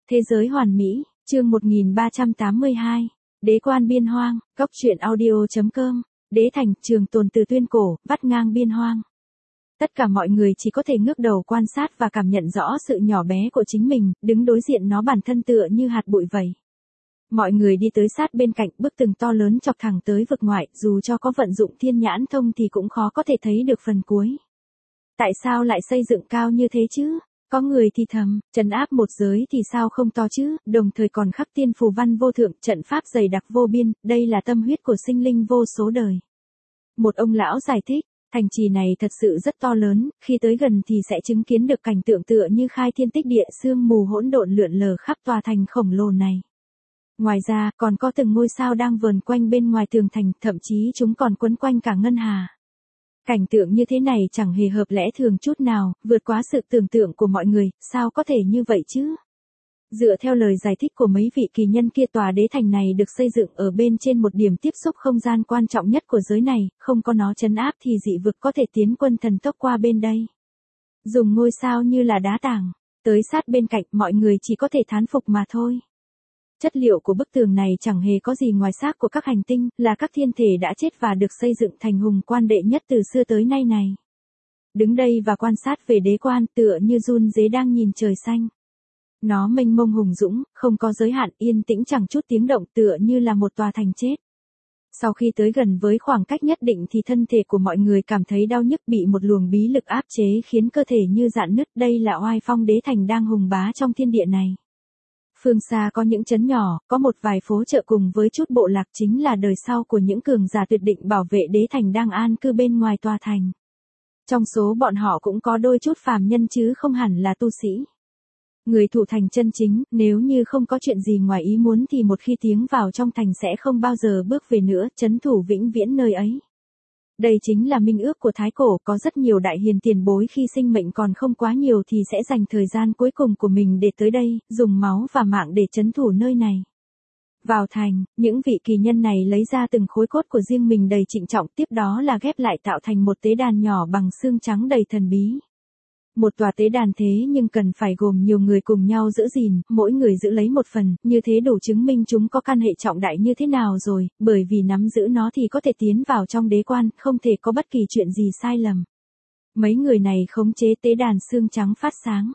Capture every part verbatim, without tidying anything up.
Thế giới hoàn mỹ, chương một nghìn ba trăm tám mươi hai. Đế quan biên hoang, góc truyện audio chấm com. Đế thành, trường tồn từ tuyên cổ, vắt ngang biên hoang. Tất cả mọi người chỉ có thể ngước đầu quan sát và cảm nhận rõ sự nhỏ bé của chính mình, đứng đối diện nó bản thân tựa như hạt bụi vậy. Mọi người đi tới sát bên cạnh, bức tường to lớn chọc thẳng tới vực ngoại, dù cho có vận dụng thiên nhãn thông thì cũng khó có thể thấy được phần cuối. Tại sao lại xây dựng cao như thế chứ? Có người thì thầm, trấn áp một giới thì sao không to chứ, đồng thời còn khắc tiên phù văn vô thượng, trận pháp dày đặc vô biên, đây là tâm huyết của sinh linh vô số đời. Một ông lão giải thích, thành trì này thật sự rất to lớn, khi tới gần thì sẽ chứng kiến được cảnh tượng tựa như khai thiên tích địa, sương mù hỗn độn lượn lờ khắp tòa thành khổng lồ này. Ngoài ra, còn có từng ngôi sao đang vờn quanh bên ngoài tường thành, thậm chí chúng còn quấn quanh cả ngân hà. Cảnh tượng như thế này chẳng hề hợp lẽ thường chút nào, vượt quá sự tưởng tượng của mọi người, sao có thể như vậy chứ? Dựa theo lời giải thích của mấy vị kỳ nhân kia, tòa đế thành này được xây dựng ở bên trên một điểm tiếp xúc không gian quan trọng nhất của giới này, không có nó trấn áp thì dị vực có thể tiến quân thần tốc qua bên đây. Dùng ngôi sao như là đá tảng, tới sát bên cạnh mọi người chỉ có thể thán phục mà thôi. Chất liệu của bức tường này chẳng hề có gì ngoài xác của các hành tinh, là các thiên thể đã chết và được xây dựng thành hùng quan đệ nhất từ xưa tới nay này. Đứng đây và quan sát về đế quan tựa như run rế đang nhìn trời xanh. Nó mênh mông hùng dũng, không có giới hạn, yên tĩnh chẳng chút tiếng động, tựa như là một tòa thành chết. Sau khi tới gần với khoảng cách nhất định thì thân thể của mọi người cảm thấy đau nhức, bị một luồng bí lực áp chế khiến cơ thể như rạn nứt. Đây là oai phong đế thành đang hùng bá trong thiên địa này. Phương xa có những trấn nhỏ, có một vài phố chợ cùng với chút bộ lạc, chính là đời sau của những cường giả tuyệt định bảo vệ đế thành đang an cư bên ngoài tòa thành. Trong số bọn họ cũng có đôi chút phàm nhân chứ không hẳn là tu sĩ. Người thủ thành chân chính, nếu như không có chuyện gì ngoài ý muốn thì một khi tiến vào trong thành sẽ không bao giờ bước về nữa, trấn thủ vĩnh viễn nơi ấy. Đây chính là minh ước của Thái Cổ, có rất nhiều đại hiền tiền bối khi sinh mệnh còn không quá nhiều thì sẽ dành thời gian cuối cùng của mình để tới đây, dùng máu và mạng để trấn thủ nơi này. Vào thành, những vị kỳ nhân này lấy ra từng khối cốt của riêng mình đầy trịnh trọng, tiếp đó là ghép lại tạo thành một tế đàn nhỏ bằng xương trắng đầy thần bí. Một tòa tế đàn thế nhưng cần phải gồm nhiều người cùng nhau giữ gìn, mỗi người giữ lấy một phần, như thế đủ chứng minh chúng có căn hệ trọng đại như thế nào rồi, bởi vì nắm giữ nó thì có thể tiến vào trong đế quan, không thể có bất kỳ chuyện gì sai lầm. Mấy người này khống chế tế đàn xương trắng phát sáng.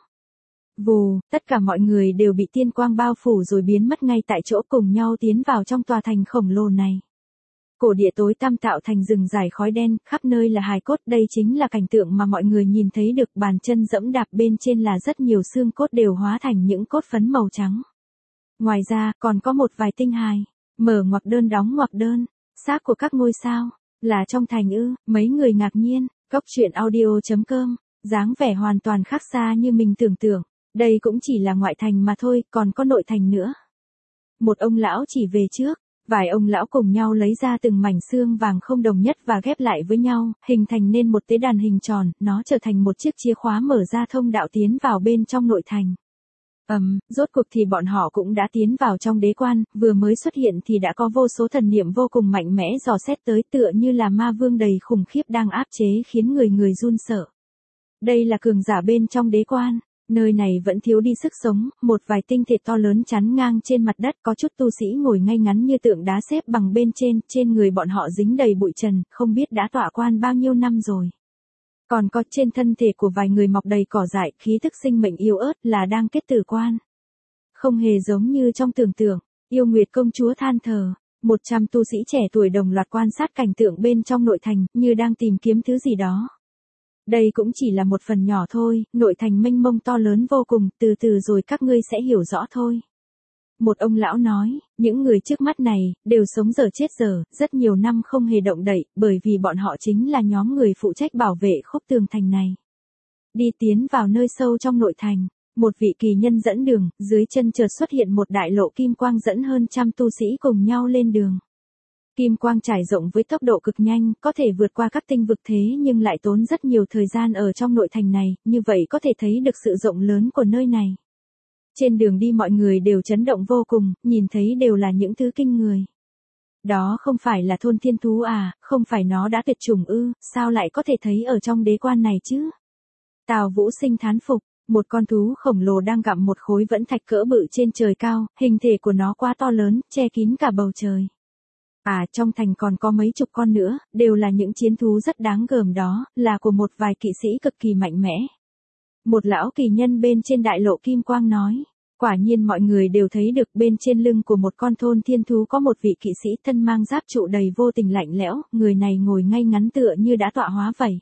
Vù, tất cả mọi người đều bị tiên quang bao phủ rồi biến mất ngay tại chỗ, cùng nhau tiến vào trong tòa thành khổng lồ này. Cổ địa tối tăm tạo thành rừng dài khói đen, khắp nơi là hài cốt, đây chính là cảnh tượng mà mọi người nhìn thấy được, bàn chân dẫm đạp bên trên là rất nhiều xương cốt đều hóa thành những cốt phấn màu trắng. Ngoài ra, còn có một vài tinh hài, mở ngoặc đơn đóng ngoặc đơn, xác của các ngôi sao, là trong thành ư, mấy người ngạc nhiên, góc truyện audio chấm com, dáng vẻ hoàn toàn khác xa như mình tưởng tượng, đây cũng chỉ là ngoại thành mà thôi, còn có nội thành nữa. Một ông lão chỉ về trước. Vài ông lão cùng nhau lấy ra từng mảnh xương vàng không đồng nhất và ghép lại với nhau, hình thành nên một tế đàn hình tròn, nó trở thành một chiếc chìa khóa mở ra thông đạo tiến vào bên trong nội thành. Ầm, um, rốt cuộc thì bọn họ cũng đã tiến vào trong đế quan, vừa mới xuất hiện thì đã có vô số thần niệm vô cùng mạnh mẽ dò xét tới, tựa như là ma vương đầy khủng khiếp đang áp chế khiến người người run sợ. Đây là cường giả bên trong đế quan. Nơi này vẫn thiếu đi sức sống, một vài tinh thể to lớn chắn ngang trên mặt đất, có chút tu sĩ ngồi ngay ngắn như tượng đá xếp bằng bên trên, trên người bọn họ dính đầy bụi trần, không biết đã tọa quan bao nhiêu năm rồi. Còn có trên thân thể của vài người mọc đầy cỏ dại, khí thức sinh mệnh yếu ớt, là đang kết tử quan. Không hề giống như trong tưởng tượng, Yêu Nguyệt công chúa than thở, một trăm tu sĩ trẻ tuổi đồng loạt quan sát cảnh tượng bên trong nội thành, như đang tìm kiếm thứ gì đó. Đây cũng chỉ là một phần nhỏ thôi, nội thành mênh mông to lớn vô cùng, từ từ rồi các ngươi sẽ hiểu rõ thôi. Một ông lão nói, những người trước mắt này, đều sống dở chết dở, rất nhiều năm không hề động đậy, bởi vì bọn họ chính là nhóm người phụ trách bảo vệ khúc tường thành này. Đi tiến vào nơi sâu trong nội thành, một vị kỳ nhân dẫn đường, dưới chân chợt xuất hiện một đại lộ kim quang dẫn hơn trăm tu sĩ cùng nhau lên đường. Kim quang trải rộng với tốc độ cực nhanh, có thể vượt qua các tinh vực thế nhưng lại tốn rất nhiều thời gian ở trong nội thành này, như vậy có thể thấy được sự rộng lớn của nơi này. Trên đường đi mọi người đều chấn động vô cùng, nhìn thấy đều là những thứ kinh người. Đó không phải là thôn thiên thú à, không phải nó đã tuyệt chủng ư, sao lại có thể thấy ở trong đế quan này chứ? Tào Vũ Sinh thán phục, Một con thú khổng lồ đang gặm một khối vẫn thạch cỡ bự trên trời cao, hình thể của nó quá to lớn, che kín cả bầu trời. À, trong thành còn có mấy chục con nữa, đều là những chiến thú rất đáng gờm đó, là của một vài kỵ sĩ cực kỳ mạnh mẽ. Một lão kỳ nhân bên trên đại lộ kim quang nói. Quả nhiên mọi người đều thấy được bên trên lưng của một con thôn thiên thú có một vị kỵ sĩ thân mang giáp trụ đầy vô tình lạnh lẽo, người này ngồi ngay ngắn tựa như đã tọa hóa vậy.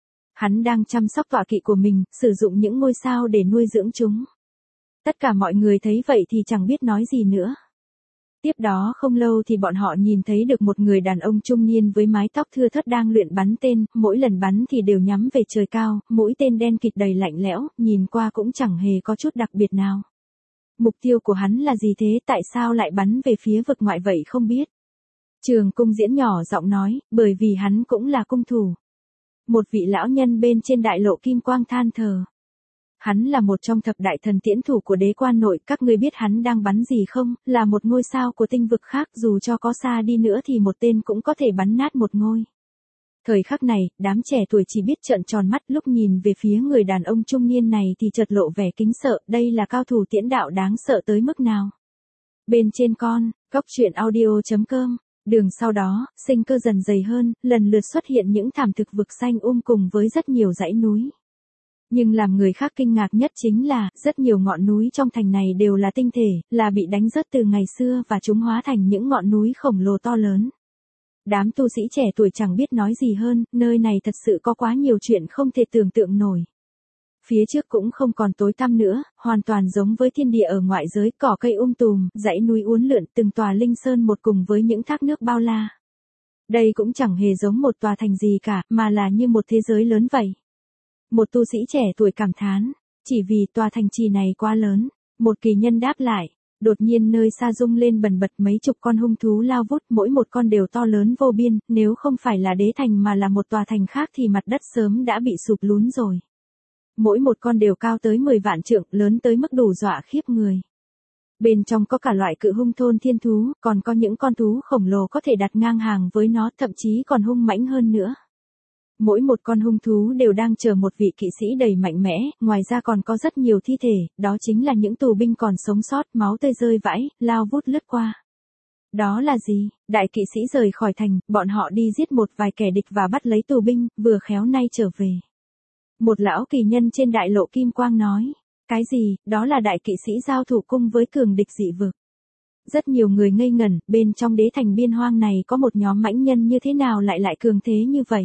Hắn đang chăm sóc tọa kỵ của mình, sử dụng những ngôi sao để nuôi dưỡng chúng. Tất cả mọi người thấy vậy thì chẳng biết nói gì nữa. Tiếp đó không lâu thì bọn họ nhìn thấy được một người đàn ông trung niên với mái tóc thưa thớt đang luyện bắn tên, mỗi lần bắn thì đều nhắm về trời cao, mũi tên đen kịt đầy lạnh lẽo, nhìn qua cũng chẳng hề có chút đặc biệt nào. Mục tiêu của hắn là gì thế, tại sao lại bắn về phía vực ngoại vậy không biết. Trường cung diễn nhỏ giọng nói, bởi vì hắn cũng là cung thủ. Một vị lão nhân bên trên đại lộ kim quang than thở. Hắn là một trong thập đại thần tiễn thủ của đế quan nội, các ngươi biết hắn đang bắn gì không, là một ngôi sao của tinh vực khác, dù cho có xa đi nữa thì một tên cũng có thể bắn nát một ngôi. Thời khắc này, đám trẻ tuổi chỉ biết trợn tròn mắt, lúc nhìn về phía người đàn ông trung niên này thì chợt lộ vẻ kính sợ, đây là cao thủ tiễn đạo đáng sợ tới mức nào. Bên trên con, góc truyện audio chấm com, đường sau đó, sinh cơ dần dày hơn, lần lượt xuất hiện những thảm thực vực xanh um cùng với rất nhiều dãy núi. Nhưng làm người khác kinh ngạc nhất chính là, rất nhiều ngọn núi trong thành này đều là tinh thể, là bị đánh rớt từ ngày xưa và chúng hóa thành những ngọn núi khổng lồ to lớn. Đám tu sĩ trẻ tuổi chẳng biết nói gì hơn, nơi này thật sự có quá nhiều chuyện không thể tưởng tượng nổi. Phía trước cũng không còn tối tăm nữa, hoàn toàn giống với thiên địa ở ngoại giới, cỏ cây um tùm, dãy núi uốn lượn, từng tòa linh sơn một cùng với những thác nước bao la. Đây cũng chẳng hề giống một tòa thành gì cả, mà là như một thế giới lớn vậy. Một tu sĩ trẻ tuổi cảm thán, chỉ vì tòa thành trì này quá lớn. Một kỳ nhân đáp lại, đột nhiên nơi xa rung lên bần bật, mấy chục con hung thú lao vút, mỗi một con đều to lớn vô biên, nếu không phải là đế thành mà là một tòa thành khác thì mặt đất sớm đã bị sụp lún rồi. Mỗi một con đều cao tới mười vạn trượng, lớn tới mức đủ dọa khiếp người. Bên trong có cả loại cự hung thôn thiên thú, còn có những con thú khổng lồ có thể đặt ngang hàng với nó, thậm chí còn hung mãnh hơn nữa. Mỗi một con hung thú đều đang chờ một vị kỵ sĩ đầy mạnh mẽ, ngoài ra còn có rất nhiều thi thể, đó chính là những tù binh còn sống sót, máu tươi rơi vãi, lao vút lướt qua. Đó là gì? Đại kỵ sĩ rời khỏi thành, bọn họ đi giết một vài kẻ địch và bắt lấy tù binh, vừa khéo nay trở về. Một lão kỳ nhân trên đại lộ kim quang nói, cái gì, đó là đại kỵ sĩ giao thủ cung với cường địch dị vực. Rất nhiều người ngây ngẩn, bên trong đế thành biên hoang này có một nhóm mãnh nhân như thế nào lại lại cường thế như vậy.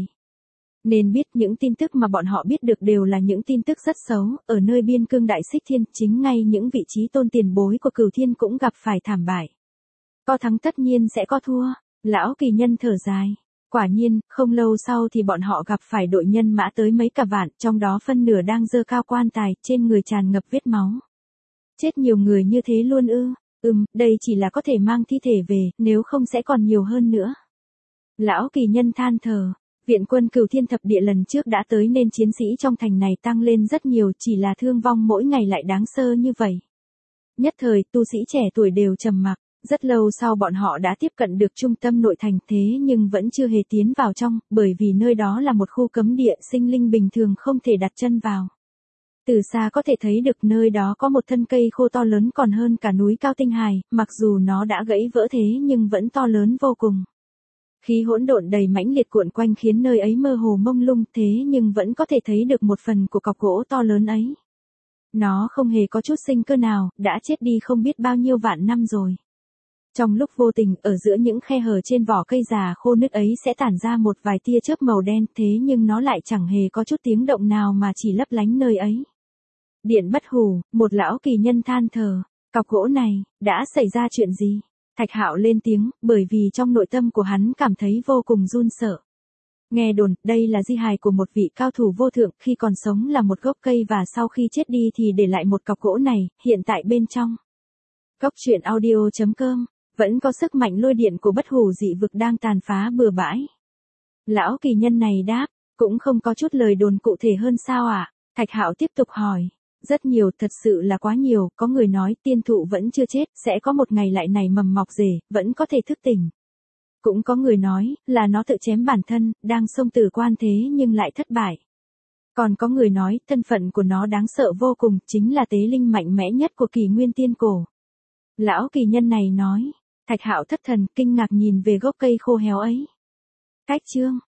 Nên biết những tin tức mà bọn họ biết được đều là những tin tức rất xấu, ở nơi biên cương đại xích thiên, chính ngay những vị trí tôn tiền bối của cửu thiên cũng gặp phải thảm bại. Có thắng tất nhiên sẽ có thua, lão kỳ nhân thở dài. Quả nhiên, không lâu sau thì bọn họ gặp phải đội nhân mã tới mấy cả vạn, trong đó phân nửa đang giơ cao quan tài, trên người tràn ngập vết máu. Chết nhiều người như thế luôn ư? Ừm, đây chỉ là có thể mang thi thể về, nếu không sẽ còn nhiều hơn nữa. Lão kỳ nhân than thở. Viện quân cửu thiên thập địa lần trước đã tới nên chiến sĩ trong thành này tăng lên rất nhiều, chỉ là thương vong mỗi ngày lại đáng sơ như vậy. Nhất thời, tu sĩ trẻ tuổi đều trầm mặc, rất lâu sau bọn họ đã tiếp cận được trung tâm nội thành thế nhưng vẫn chưa hề tiến vào trong, bởi vì nơi đó là một khu cấm địa, sinh linh bình thường không thể đặt chân vào. Từ xa có thể thấy được nơi đó có một thân cây khô to lớn còn hơn cả núi cao tinh hài, mặc dù nó đã gãy vỡ thế nhưng vẫn to lớn vô cùng. Khí hỗn độn đầy mãnh liệt cuộn quanh khiến nơi ấy mơ hồ mông lung, thế nhưng vẫn có thể thấy được một phần của cọc gỗ to lớn ấy. Nó không hề có chút sinh cơ nào, đã chết đi không biết bao nhiêu vạn năm rồi. Trong lúc vô tình, ở giữa những khe hở trên vỏ cây già khô nứt ấy sẽ tản ra một vài tia chớp màu đen, thế nhưng nó lại chẳng hề có chút tiếng động nào mà chỉ lấp lánh nơi ấy. Điện bất hủ, một lão kỳ nhân than thở, cọc gỗ này, đã xảy ra chuyện gì? Thạch Hạo lên tiếng, bởi vì trong nội tâm của hắn cảm thấy vô cùng run sợ. Nghe đồn, đây là di hài của một vị cao thủ vô thượng, khi còn sống là một gốc cây và sau khi chết đi thì để lại một cọc gỗ này, hiện tại bên trong. Góc truyện audio chấm com, vẫn có sức mạnh lôi điện của bất hủ dị vực đang tàn phá bừa bãi. Lão kỳ nhân này đáp, cũng không có chút lời đồn cụ thể hơn sao ạ? À? Thạch Hạo tiếp tục hỏi. Rất nhiều, thật sự là quá nhiều, có người nói tiên thụ vẫn chưa chết, sẽ có một ngày lại nảy mầm mọc rể, vẫn có thể thức tỉnh. Cũng có người nói, là nó tự chém bản thân, đang xông tử quan thế nhưng lại thất bại. Còn có người nói, thân phận của nó đáng sợ vô cùng, chính là tế linh mạnh mẽ nhất của kỷ nguyên tiên cổ. Lão kỳ nhân này nói, Thạch Hạo thất thần, kinh ngạc nhìn về gốc cây khô héo ấy. Cách chương